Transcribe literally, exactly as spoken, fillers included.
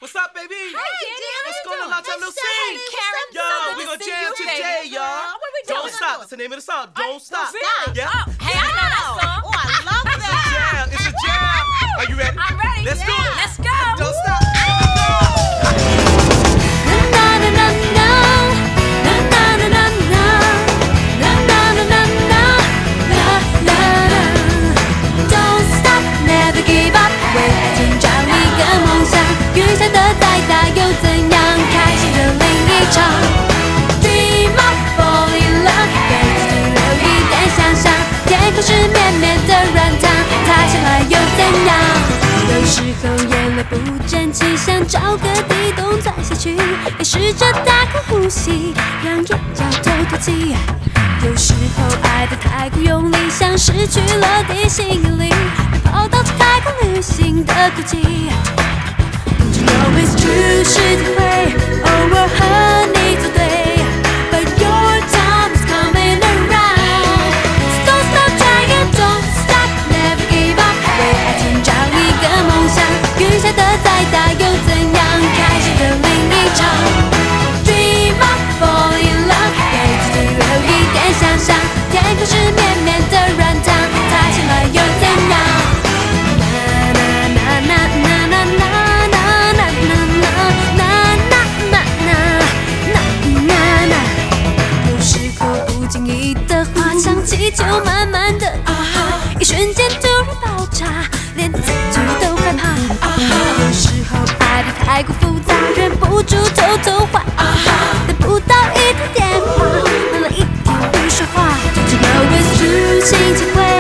What's up, baby? Hey, Danny, What's how you going on, doing? out there, little Hey, scene? Karen, Yo, so good we to gonna see jam you, today, baby. y'all. What we doing? Don't stop. That's the name of the song. Don't stop. Really? Yeah. Oh, hey, I know that song. Oh, I love It's a that. jam. It's a jam. Are you ready? I'm ready. Let's do it. Let's go. Don't stop. Don't stop, never give up， 为爱寻找一个梦想，雨下的再大又怎样？开启了另一场 Dream up, fall in love， 给自己留一点想象，天空是绵绵的软糖，踏下来又怎样？有时候眼泪不争气，想找个地洞钻下去，也试着大口呼吸，让眼角透透气。有时候爱得太过用力，像失去了地心引力，会跑到太空旅行的轨迹。Don't you know it's true？ 是体会，偶尔和你作对 ，But your time is coming around。Don't stop trying, don't stop, never give up， 为爱寻找一个梦想，雨下的再大又怎样？开始的另一场 Dream up, fall in love， 给自己留一点想象，天空是绵绵的软糖，踏下来又怎样？啦啦啦啦啦啦啦啦啦啦啦啦啦。有时候不经意的话，像气球慢慢的啊哈，一瞬间突然爆炸，连自己都害怕。有时候爱得太过复杂，忍不住偷偷画，等不到一通电话，忙了一天不说话。Don't you know it's true？ 心情会。